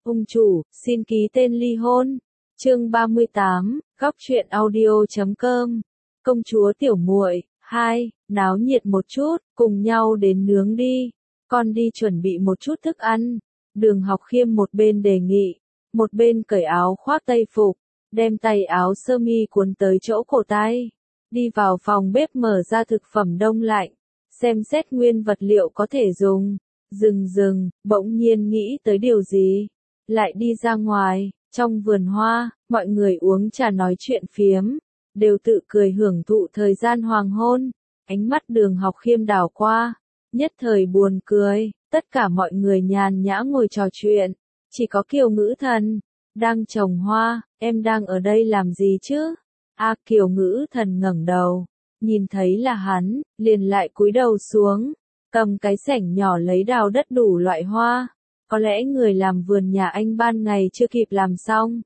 Ung chủ, xin ký tên ly hôn. Chương 38, góc truyện audio.com. Công chúa tiểu muội, 2, náo nhiệt một chút, cùng nhau đến nướng đi. Con đi chuẩn bị một chút thức ăn. Đường Học Khiêm một bên đề nghị, một bên cởi áo khoác tây phục, đem tay áo sơ mi cuốn tới chỗ cổ tay. Đi vào phòng bếp mở ra thực phẩm đông lạnh, xem xét nguyên vật liệu có thể dùng. Dừng, bỗng nhiên nghĩ tới điều gì. Lại đi ra ngoài, trong vườn hoa, mọi người uống trà nói chuyện phiếm, đều tự cười hưởng thụ thời gian hoàng hôn. Ánh mắt Đường Học Khiêm đảo qua, nhất thời buồn cười, tất cả mọi người nhàn nhã ngồi trò chuyện, chỉ có Kiều Ngữ Thần đang trồng hoa. Em đang ở đây làm gì chứ? Kiều Ngữ Thần ngẩng đầu, nhìn thấy là hắn, liền lại cúi đầu xuống, cầm cái xẻng nhỏ lấy đào đất đủ loại hoa. Có lẽ người làm vườn nhà anh ban ngày chưa kịp làm xong.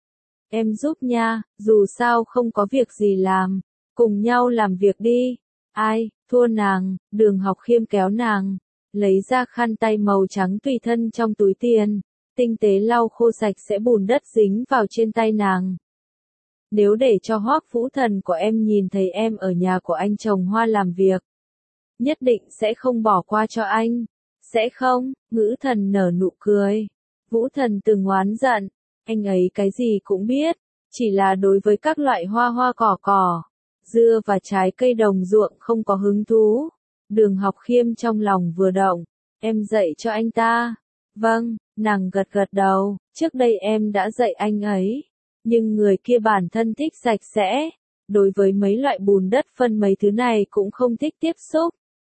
Em giúp nha, dù sao không có việc gì làm, cùng nhau làm việc đi. Ai, thua nàng. Đường Học Khiêm kéo nàng, lấy ra khăn tay màu trắng tùy thân trong túi tiền, tinh tế lau khô sạch sẽ bùn đất dính vào trên tay nàng. Nếu để cho Hoắc Vũ Thần của em nhìn thấy em ở nhà của anh trồng hoa làm việc, nhất định sẽ không bỏ qua cho anh. Sẽ không? Ngữ Thần nở nụ cười. Vũ Thần từng oán giận, anh ấy cái gì cũng biết, chỉ là đối với các loại hoa cỏ, dưa và trái cây đồng ruộng không có hứng thú. Đường Học Khiêm trong lòng vừa động, em dạy cho anh ta. Vâng, nàng gật đầu, trước đây em đã dạy anh ấy, nhưng người kia bản thân thích sạch sẽ, đối với mấy loại bùn đất phân mấy thứ này cũng không thích tiếp xúc.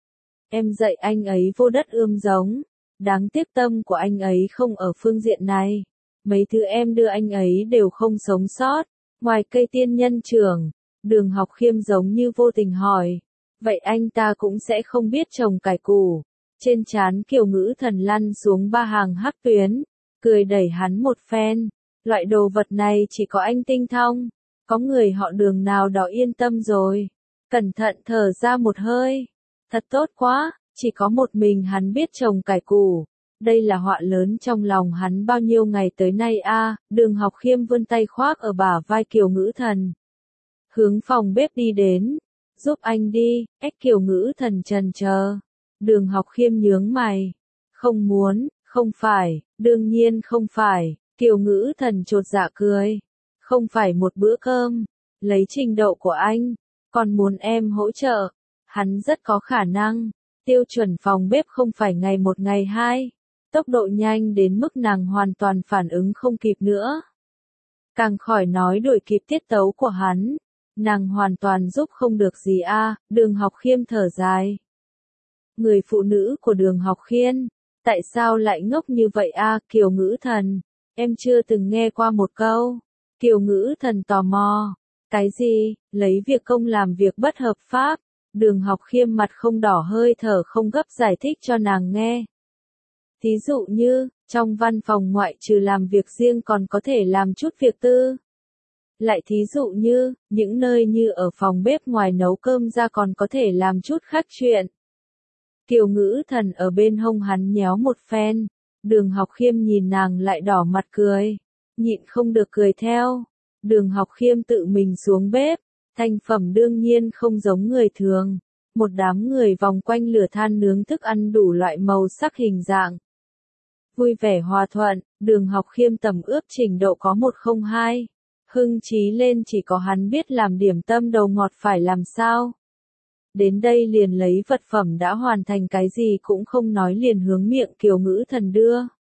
Em dạy anh ấy vô đất ươm giống, đáng tiếc tâm của anh ấy không ở phương diện này. Mấy thứ em đưa anh ấy đều không sống sót, ngoài cây tiên nhân trưởng. Đường Học Khiêm giống như vô tình hỏi, vậy anh ta cũng sẽ không biết trồng cải củ. Trên trán Kiều Ngữ Thần lăn xuống 3 hàng hắc tuyến, cười đẩy hắn một phen. Loại đồ vật này chỉ có anh tinh thông, có người họ Đường nào đó yên tâm rồi. Cẩn thận thở ra một hơi. Thật tốt quá, chỉ có một mình hắn biết trồng cải củ. Đây là họa lớn trong lòng hắn bao nhiêu ngày tới nay Đường Học Khiêm vươn tay khoác ở bả vai Kiều Ngữ Thần, hướng phòng bếp đi đến. Giúp anh đi. Kiều Ngữ Thần chần chờ. Đường Học Khiêm nhướng mày. Không muốn. Không phải, đương nhiên không phải. Kiều Ngữ Thần chột dạ cười. Không phải một bữa cơm. Lấy trình độ của anh, còn muốn em hỗ trợ. Hắn rất có khả năng. Tiêu chuẩn phòng bếp không phải ngày một ngày hai. Tốc độ nhanh đến mức nàng hoàn toàn phản ứng không kịp nữa. Càng khỏi nói đuổi kịp tiết tấu của hắn. Nàng hoàn toàn giúp không được gì Đường Học Khiêm thở dài. Người phụ nữ của Đường Học Khiêm, tại sao lại ngốc như vậy Kiều Ngữ Thần, em chưa từng nghe qua một câu. Kiều Ngữ Thần tò mò. Cái gì? Lấy việc công làm việc bất hợp pháp. Đường Học Khiêm mặt không đỏ hơi thở không gấp giải thích cho nàng nghe. Thí dụ như, trong văn phòng ngoại trừ làm việc riêng còn có thể làm chút việc tư. Lại thí dụ như, những nơi như ở phòng bếp ngoài nấu cơm ra còn có thể làm chút khác chuyện. Kiều Ngữ Thần ở bên hông hắn nhéo một phen. Đường Học Khiêm nhìn nàng lại đỏ mặt cười, nhịn không được cười theo. Đường Học Khiêm tự mình xuống bếp, thành phẩm đương nhiên không giống người thường. Một đám người vòng quanh lửa than nướng thức ăn đủ loại màu sắc hình dạng. Vui vẻ hòa thuận. Đường Học Khiêm tầm ướp trình độ có 102. Hưng trí lên chỉ có hắn biết làm điểm tâm đầu ngọt phải làm sao. Đến đây liền lấy vật phẩm đã hoàn thành cái gì cũng không nói liền hướng miệng Kiều Ngữ Thần đưa.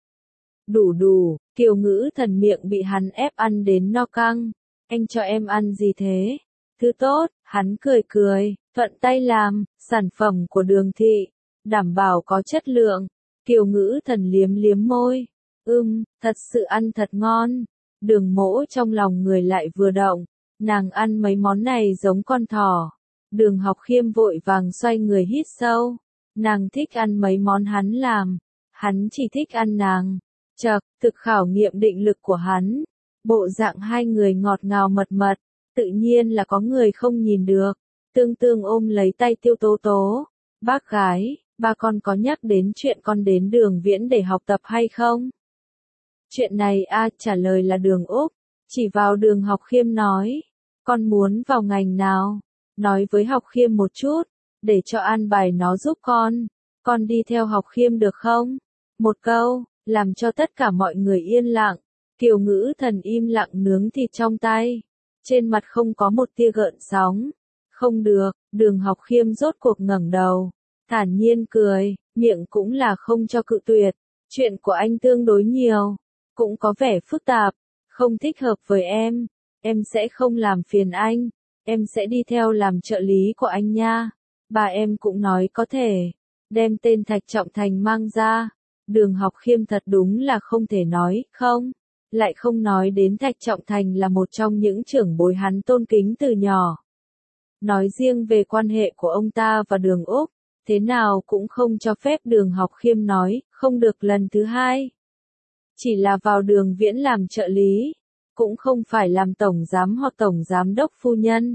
Đủ, Kiều Ngữ Thần miệng bị hắn ép ăn đến no căng. Anh cho em ăn gì thế? Thứ tốt. Hắn cười, thuận tay làm, sản phẩm của Đường thị, đảm bảo có chất lượng. Kiều Ngữ Thần liếm môi. Thật sự ăn thật ngon. Đường Mỗ trong lòng người lại vừa động, nàng ăn mấy món này giống con thỏ. Đường Học Khiêm vội vàng xoay người hít sâu. Nàng thích ăn mấy món hắn làm, hắn chỉ thích ăn nàng. Thực khảo nghiệm định lực của hắn. Bộ dạng hai người ngọt ngào mật, tự nhiên là có người không nhìn được. Tương ôm lấy tay Tiêu Tố Tố. Bác gái, ba con có nhắc đến chuyện con đến Đường Viễn để học tập hay không? Chuyện này trả lời là Đường Úc, chỉ vào Đường Học Khiêm nói, con muốn vào ngành nào? Nói với Học Khiêm một chút, để cho an bài nó giúp con đi theo Học Khiêm được không? Một câu, làm cho tất cả mọi người yên lặng, Kiều Ngữ Thần im lặng nướng thịt trong tay, trên mặt không có một tia gợn sóng. Không được, Đường Học Khiêm rốt cuộc ngẩng đầu, thản nhiên cười, miệng cũng là không cho cự tuyệt, chuyện của anh tương đối nhiều, cũng có vẻ phức tạp, không thích hợp với em sẽ không làm phiền anh, em sẽ đi theo làm trợ lý của anh nha. Bà em cũng nói có thể đem tên Thạch Trọng Thành mang ra. Đường Học Khiêm thật đúng là không thể nói không, lại không nói đến Thạch Trọng Thành là một trong những trưởng bối hắn tôn kính từ nhỏ. Nói riêng về quan hệ của ông ta và Đường Úc, thế nào cũng không cho phép Đường Học Khiêm nói, không được lần thứ hai. Chỉ là vào Đường Viễn làm trợ lý, cũng không phải làm tổng giám hoặc tổng giám đốc phu nhân.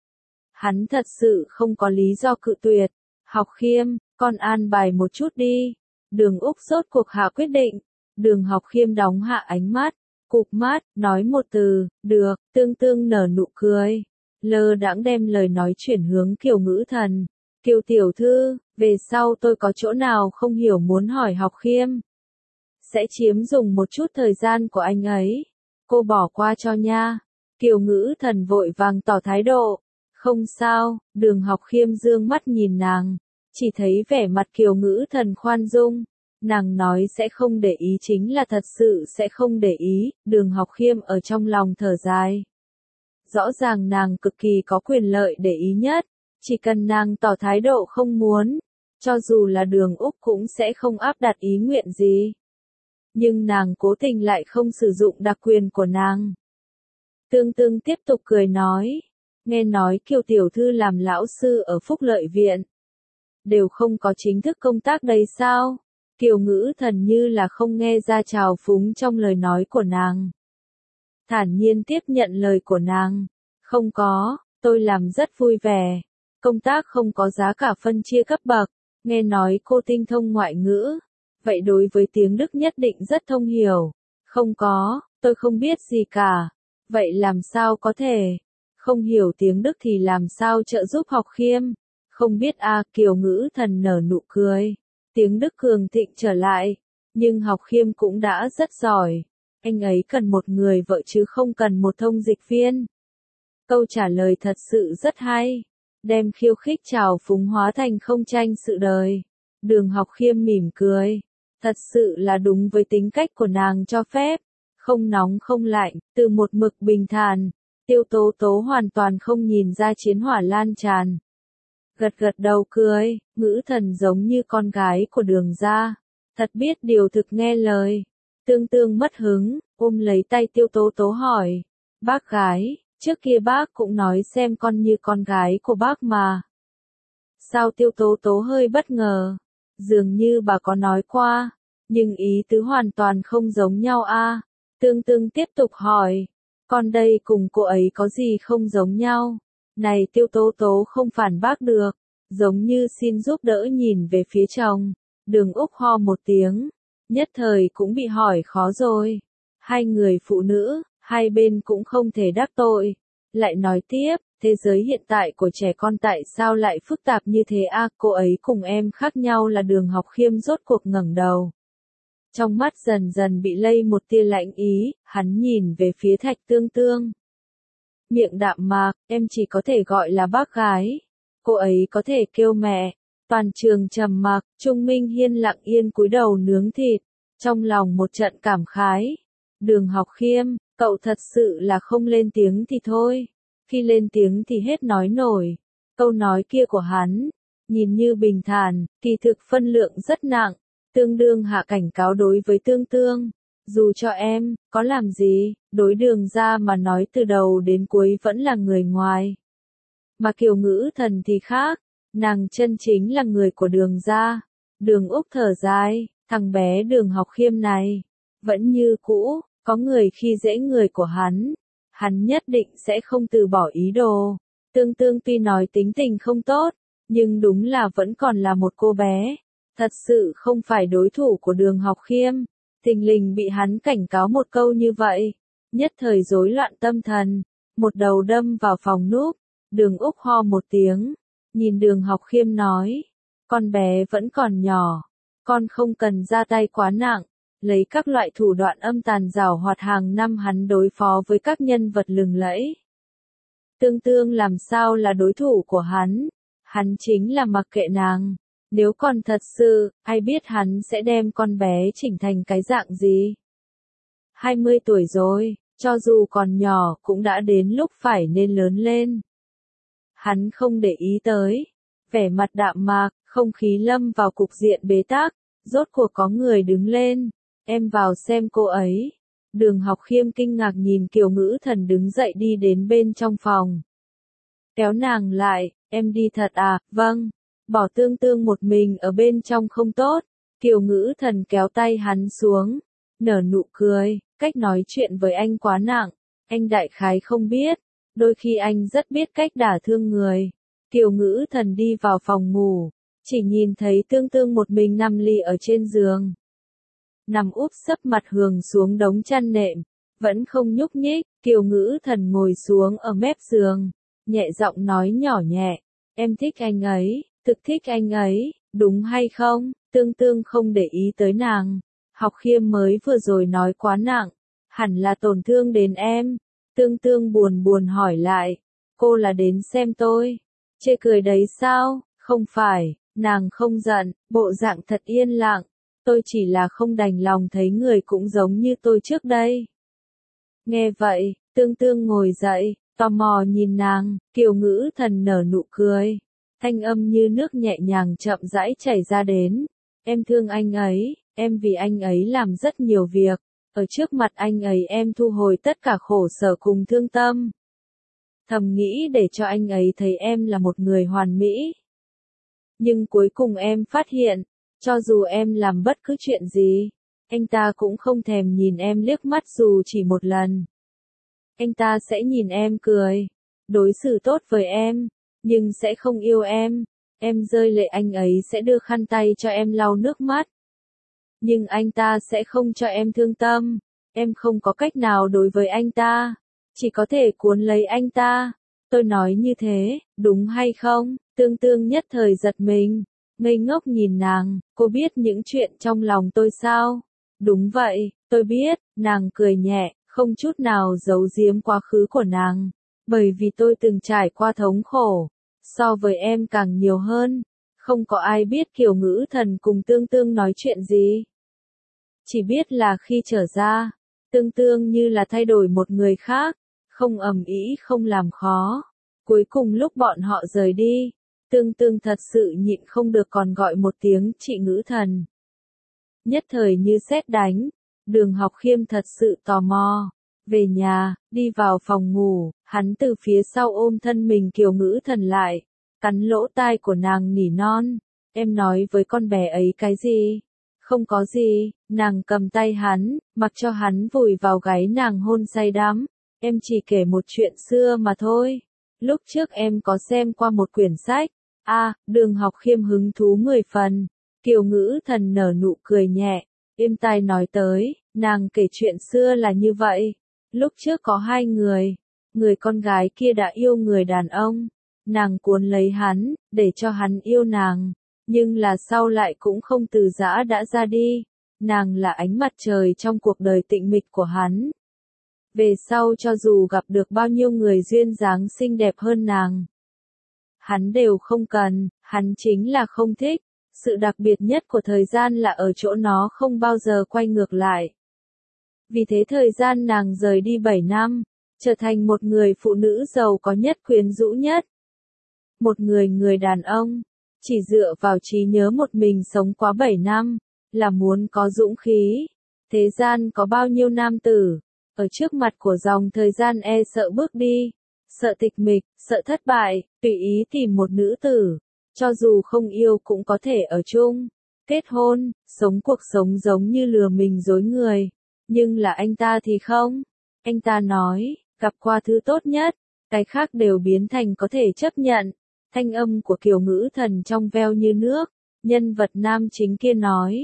Hắn thật sự không có lý do cự tuyệt. Học Khiêm, con an bài một chút đi. Đường Úc rốt cuộc hạ quyết định. Đường Học Khiêm đóng hạ ánh mắt, cụp mắt, nói một từ, được, tương tương nở nụ cười. Lơ đãng đem lời nói chuyển hướng Kiều Ngữ Thần. Kiều tiểu thư, về sau tôi có chỗ nào không hiểu muốn hỏi Học Khiêm. Sẽ chiếm dùng một chút thời gian của anh ấy. Cô bỏ qua cho nha. Kiều Ngữ Thần vội vàng tỏ thái độ. Không sao, Đường Học Khiêm dương mắt nhìn nàng. Chỉ thấy vẻ mặt Kiều Ngữ Thần khoan dung. Nàng nói sẽ không để ý chính là thật sự sẽ không để ý. Đường Học Khiêm ở trong lòng thở dài. Rõ ràng nàng cực kỳ có quyền lợi để ý nhất. Chỉ cần nàng tỏ thái độ không muốn, cho dù là Đường Úc cũng sẽ không áp đặt ý nguyện gì. Nhưng nàng cố tình lại không sử dụng đặc quyền của nàng. Tương Tương tiếp tục cười nói, nghe nói Kiều tiểu thư làm lão sư ở Phúc Lợi Viện. Đều không có chính thức công tác đây sao? Kiều Ngữ Thần như là không nghe ra trào phúng trong lời nói của nàng. Thản nhiên tiếp nhận lời của nàng. Không có, tôi làm rất vui vẻ. Công tác không có giá cả phân chia cấp bậc. Nghe nói cô tinh thông ngoại ngữ. Vậy đối với tiếng Đức nhất định rất thông hiểu. Không có, tôi không biết gì cả. Vậy làm sao có thể? Không hiểu tiếng Đức thì làm sao trợ giúp Học Khiêm? Không biết Kiều Ngữ Thần nở nụ cười. Tiếng Đức cường thịnh trở lại. Nhưng Học Khiêm cũng đã rất giỏi. Anh ấy cần một người vợ chứ không cần một thông dịch viên. Câu trả lời thật sự rất hay. Đem khiêu khích trào phúng hóa thành không tranh sự đời. Đường Học Khiêm mỉm cười. Thật sự là đúng với tính cách của nàng cho phép. Không nóng không lạnh, từ một mực bình thản. Tiêu Tố Tố hoàn toàn không nhìn ra chiến hỏa lan tràn. Gật gật đầu cười, Ngữ Thần giống như con gái của Đường gia. Thật biết điều thực nghe lời. Tương Tương mất hứng, ôm lấy tay Tiêu Tố Tố hỏi. Bác gái, trước kia bác cũng nói xem con như con gái của bác mà. Sao Tiêu Tố Tố hơi bất ngờ? Dường như bà có nói qua, nhưng ý tứ hoàn toàn không giống nhau Tương Tương tiếp tục hỏi. Con đây cùng cô ấy có gì không giống nhau? Này Tiêu Tố Tố không phản bác được, giống như xin giúp đỡ nhìn về phía chồng. Đường Úc ho một tiếng, nhất thời cũng bị hỏi khó rồi. Hai người phụ nữ, hai bên cũng không thể đắc tội. Lại nói tiếp, thế giới hiện tại của trẻ con tại sao lại phức tạp như thế cô ấy cùng em khác nhau là Đường Học Khiêm rốt cuộc ngẩng đầu. Trong mắt dần dần bị lây một tia lạnh ý, hắn nhìn về phía Thạch Tương Tương. Miệng đạm mạc, em chỉ có thể gọi là bác gái. Cô ấy có thể kêu mẹ. Toàn trường trầm mặc, Trung Minh Hiên lặng yên cúi đầu nướng thịt. Trong lòng một trận cảm khái. Đường Học Khiêm, cậu thật sự là không lên tiếng thì thôi. Khi lên tiếng thì hết nói nổi. Câu nói kia của hắn, nhìn như bình thản, kỳ thực phân lượng rất nặng. Tương đương hạ cảnh cáo đối với Tương Tương. Dù cho em, có làm gì, đối Đường gia mà nói từ đầu đến cuối vẫn là người ngoài. Mà Kiều Ngữ Thần thì khác, nàng chân chính là người của Đường gia. Đường Úc thở dài, thằng bé Đường Học Khiêm này, vẫn như cũ, có người khi dễ người của hắn nhất định sẽ không từ bỏ ý đồ. Tương Tương tuy nói tính tình không tốt, nhưng đúng là vẫn còn là một cô bé. Thật sự không phải đối thủ của Đường Học Khiêm. Thình lình bị hắn cảnh cáo một câu như vậy, nhất thời rối loạn tâm thần, một đầu đâm vào phòng núp. Đường Úc ho một tiếng, nhìn Đường Học Khiêm nói, con bé vẫn còn nhỏ, con không cần ra tay quá nặng, lấy các loại thủ đoạn âm tàn giảo hoạt hàng năm hắn đối phó với các nhân vật lừng lẫy. Tương Tương làm sao là đối thủ của hắn chính là mặc kệ nàng. Nếu còn thật sự, ai biết hắn sẽ đem con bé chỉnh thành cái dạng gì. 20 tuổi rồi, cho dù còn nhỏ cũng đã đến lúc phải nên lớn lên. Hắn không để ý tới. Vẻ mặt đạm mạc, không khí lâm vào cục diện bế tắc, rốt cuộc có người đứng lên. Em vào xem cô ấy. Đường Học Khiêm kinh ngạc nhìn Kiều Ngữ Thần đứng dậy đi đến bên trong phòng. Kéo nàng lại, em đi thật à, vâng. Bỏ Tương Tương một mình ở bên trong không tốt. Kiều Ngữ Thần kéo tay hắn xuống, nở nụ cười, cách nói chuyện với anh quá nặng, anh đại khái không biết, đôi khi anh rất biết cách đả thương người. Kiều Ngữ Thần đi vào phòng ngủ, chỉ nhìn thấy Tương Tương một mình nằm lì ở trên giường. Nằm úp sấp mặt hướng xuống đống chăn nệm, vẫn không nhúc nhích. Kiều Ngữ Thần ngồi xuống ở mép giường, nhẹ giọng nói nhỏ nhẹ, em thích anh ấy. Thực thích anh ấy, đúng hay không? Tương Tương không để ý tới nàng. Học Khiêm mới vừa rồi nói quá nặng, hẳn là tổn thương đến em. Tương Tương buồn buồn hỏi lại, cô là đến xem tôi. Chê cười đấy sao? Không phải, nàng không giận, bộ dạng thật yên lặng. Tôi chỉ là không đành lòng thấy người cũng giống như tôi trước đây. Nghe vậy, Tương Tương ngồi dậy, tò mò nhìn nàng. Kiều Ngữ Thần nở nụ cười. Thanh âm như nước nhẹ nhàng chậm rãi chảy ra đến. Em thương anh ấy, em vì anh ấy làm rất nhiều việc. Ở trước mặt anh ấy em thu hồi tất cả khổ sở cùng thương tâm. Thầm nghĩ để cho anh ấy thấy em là một người hoàn mỹ. Nhưng cuối cùng em phát hiện, cho dù em làm bất cứ chuyện gì, anh ta cũng không thèm nhìn em liếc mắt dù chỉ một lần. Anh ta sẽ nhìn em cười, đối xử tốt với em. Nhưng sẽ không yêu em rơi lệ anh ấy sẽ đưa khăn tay cho em lau nước mắt. Nhưng anh ta sẽ không cho em thương tâm, em không có cách nào đối với anh ta, chỉ có thể cuốn lấy anh ta. Tôi nói như thế, đúng hay không? Tương Tương nhất thời giật mình, ngây ngốc nhìn nàng, cô biết những chuyện trong lòng tôi sao? Đúng vậy, tôi biết, nàng cười nhẹ, không chút nào giấu giếm quá khứ của nàng. Bởi vì tôi từng trải qua thống khổ, so với em càng nhiều hơn. Không có ai biết Kiều Ngữ Thần cùng Tương Tương nói chuyện gì. Chỉ biết là khi trở ra, Tương Tương như là thay đổi một người khác, không ầm ĩ không làm khó. Cuối cùng lúc bọn họ rời đi, Tương Tương thật sự nhịn không được còn gọi một tiếng chị Ngữ Thần. Nhất thời như sét đánh, Đường Học Khiêm thật sự tò mò. Về nhà, đi vào phòng ngủ, hắn từ phía sau ôm thân mình Kiều Ngữ Thần lại, cắn lỗ tai của nàng nỉ non. Em nói với con bé ấy cái gì? Không có gì, nàng cầm tay hắn, mặc cho hắn vùi vào gáy nàng hôn say đắm. Em chỉ kể một chuyện xưa mà thôi. Lúc trước em có xem qua một quyển sách. Đường Học Khiêm hứng thú 10 phần. Kiều Ngữ Thần nở nụ cười nhẹ, êm tai nói tới, nàng kể chuyện xưa là như vậy. Lúc trước có hai người con gái kia đã yêu người đàn ông, nàng cuốn lấy hắn, để cho hắn yêu nàng, nhưng là sau lại cũng không từ giã đã ra đi, nàng là ánh mặt trời trong cuộc đời tịnh mịch của hắn. Về sau cho dù gặp được bao nhiêu người duyên dáng xinh đẹp hơn nàng, hắn đều không cần, hắn chính là không thích. Sự đặc biệt nhất của thời gian là ở chỗ nó không bao giờ quay ngược lại. Vì thế thời gian nàng rời đi 7 năm, trở thành một người phụ nữ giàu có nhất quyến rũ nhất. Một người đàn ông, chỉ dựa vào trí nhớ một mình sống quá 7 năm, là muốn có dũng khí. Thế gian có bao nhiêu nam tử, ở trước mặt của dòng thời gian e sợ bước đi, sợ tịch mịch, sợ thất bại, tùy ý tìm một nữ tử, cho dù không yêu cũng có thể ở chung, kết hôn, sống cuộc sống giống như lừa mình dối người. Nhưng là anh ta thì không. Anh ta nói, gặp qua thứ tốt nhất, cái khác đều biến thành có thể chấp nhận. Thanh âm của Kiều Ngữ Thần trong veo như nước, nhân vật nam chính kia nói.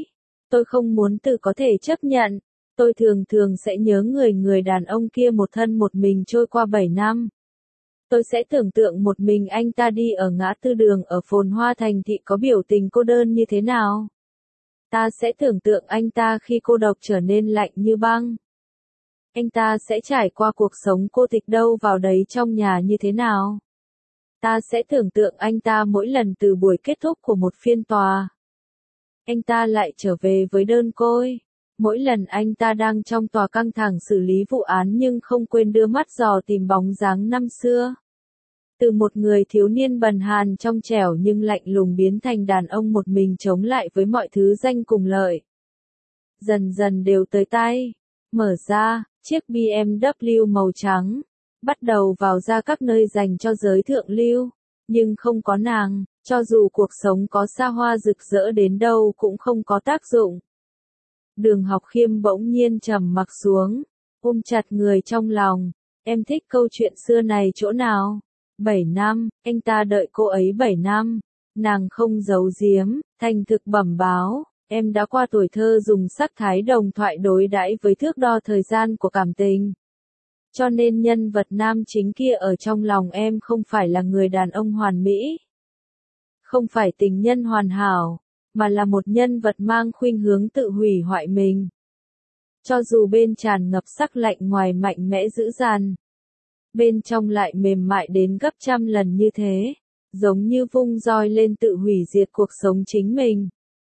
Tôi không muốn tự có thể chấp nhận. Tôi thường thường sẽ nhớ người đàn ông kia một thân một mình trôi qua 7 năm. Tôi sẽ tưởng tượng một mình anh ta đi ở ngã tư đường ở phồn hoa thành thị có biểu tình cô đơn như thế nào. Ta sẽ tưởng tượng anh ta khi cô độc trở nên lạnh như băng. Anh ta sẽ trải qua cuộc sống cô tịch đâu vào đấy trong nhà như thế nào. Ta sẽ tưởng tượng anh ta mỗi lần từ buổi kết thúc của một phiên tòa. Anh ta lại trở về với đơn côi. Mỗi lần anh ta đang trong tòa căng thẳng xử lý vụ án nhưng không quên đưa mắt dò tìm bóng dáng năm xưa. Từ một người thiếu niên bần hàn trong trẻo nhưng lạnh lùng biến thành đàn ông một mình chống lại với mọi thứ danh cùng lợi. Dần dần đều tới tay. Mở ra, chiếc BMW màu trắng. Bắt đầu vào ra các nơi dành cho giới thượng lưu. Nhưng không có nàng, cho dù cuộc sống có xa hoa rực rỡ đến đâu cũng không có tác dụng. Đường Học Khiêm bỗng nhiên trầm mặc xuống, ôm chặt người trong lòng. Em thích câu chuyện xưa này chỗ nào? 7 năm, anh ta đợi cô ấy 7 năm. Nàng không giấu giếm, thành thực bẩm báo. Em đã qua tuổi thơ dùng sắc thái đồng thoại đối đãi với thước đo thời gian của cảm tình. Cho nên nhân vật nam chính kia ở trong lòng em không phải là người đàn ông hoàn mỹ. Không phải tình nhân hoàn hảo, mà là một nhân vật mang khuynh hướng tự hủy hoại mình. Cho dù bên tràn ngập sắc lạnh ngoài mạnh mẽ dữ dằn, bên trong lại mềm mại đến gấp trăm lần như thế, giống như vung roi lên tự hủy diệt cuộc sống chính mình.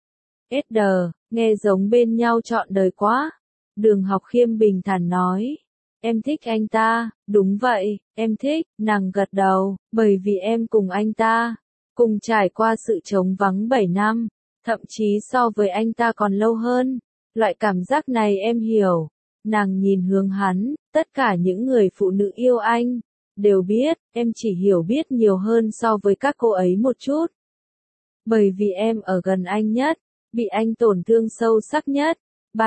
Nghe giống bên nhau trọn đời quá. Đường Học Khiêm bình thản nói. Em thích anh ta, đúng vậy, em thích, nàng gật đầu, bởi vì em cùng anh ta, cùng trải qua sự trống vắng 7 năm, thậm chí so với anh ta còn lâu hơn. Loại cảm giác này em hiểu. Nàng nhìn hướng hắn, tất cả những người phụ nữ yêu anh, đều biết, em chỉ hiểu biết nhiều hơn so với các cô ấy một chút. Bởi vì em ở gần anh nhất, bị anh tổn thương sâu sắc nhất,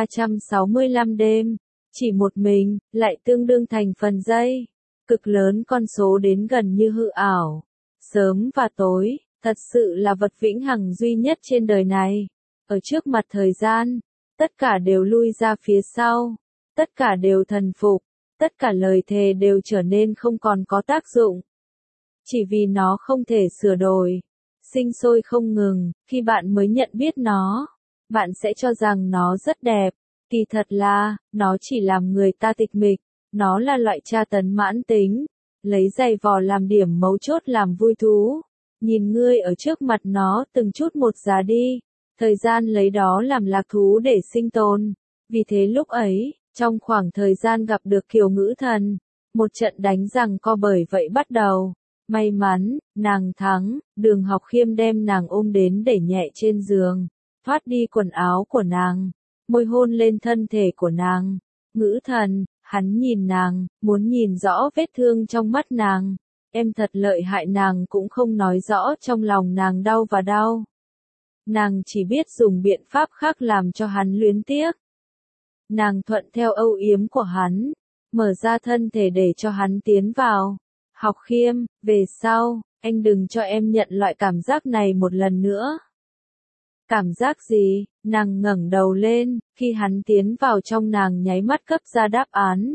365 đêm, chỉ một mình, lại tương đương thành phần giây, cực lớn con số đến gần như hư ảo. Sớm và tối, thật sự là vật vĩnh hằng duy nhất trên đời này. Ở trước mặt thời gian, tất cả đều lui ra phía sau, tất cả đều thần phục, tất cả lời thề đều trở nên không còn có tác dụng. Chỉ vì nó không thể sửa đổi, sinh sôi không ngừng, khi bạn mới nhận biết nó, bạn sẽ cho rằng nó rất đẹp. Kỳ thật là, nó chỉ làm người ta tịch mịch, nó là loại tra tấn mãn tính, lấy giày vò làm điểm mấu chốt làm vui thú. Nhìn ngươi ở trước mặt nó từng chút một già đi, thời gian lấy đó làm lạc thú để sinh tồn. Vì thế lúc ấy, trong khoảng thời gian gặp được Kiều Ngữ Thần, một trận đánh giằng co bởi vậy bắt đầu. May mắn, nàng thắng, Đường Học Khiêm đem nàng ôm đến để nhẹ trên giường, thoát đi quần áo của nàng, môi hôn lên thân thể của nàng. Ngữ Thần, hắn nhìn nàng, muốn nhìn rõ vết thương trong mắt nàng. Em thật lợi hại, nàng cũng không nói rõ trong lòng nàng đau và đau. Nàng chỉ biết dùng biện pháp khác làm cho hắn luyến tiếc. Nàng thuận theo âu yếm của hắn, mở ra thân thể để cho hắn tiến vào. Học Khiêm, về sau, anh đừng cho em nhận loại cảm giác này một lần nữa. Cảm giác gì? Nàng ngẩng đầu lên, khi hắn tiến vào trong nàng nháy mắt cấp ra đáp án.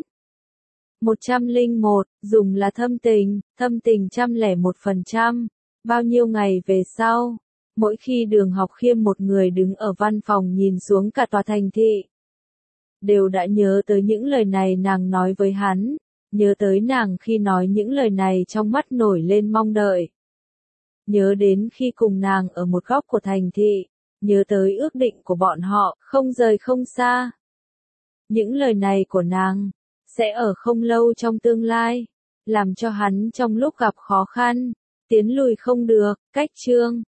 101, dùng là thâm tình 101%. Bao nhiêu ngày về sau, mỗi khi Đường Học Khiêm một người đứng ở văn phòng nhìn xuống cả tòa thành thị, đều đã nhớ tới những lời này nàng nói với hắn, nhớ tới nàng khi nói những lời này trong mắt nổi lên mong đợi. Nhớ đến khi cùng nàng ở một góc của thành thị, nhớ tới ước định của bọn họ, không rời không xa. Những lời này của nàng, sẽ ở không lâu trong tương lai, làm cho hắn trong lúc gặp khó khăn, tiến lùi không được. Cách chương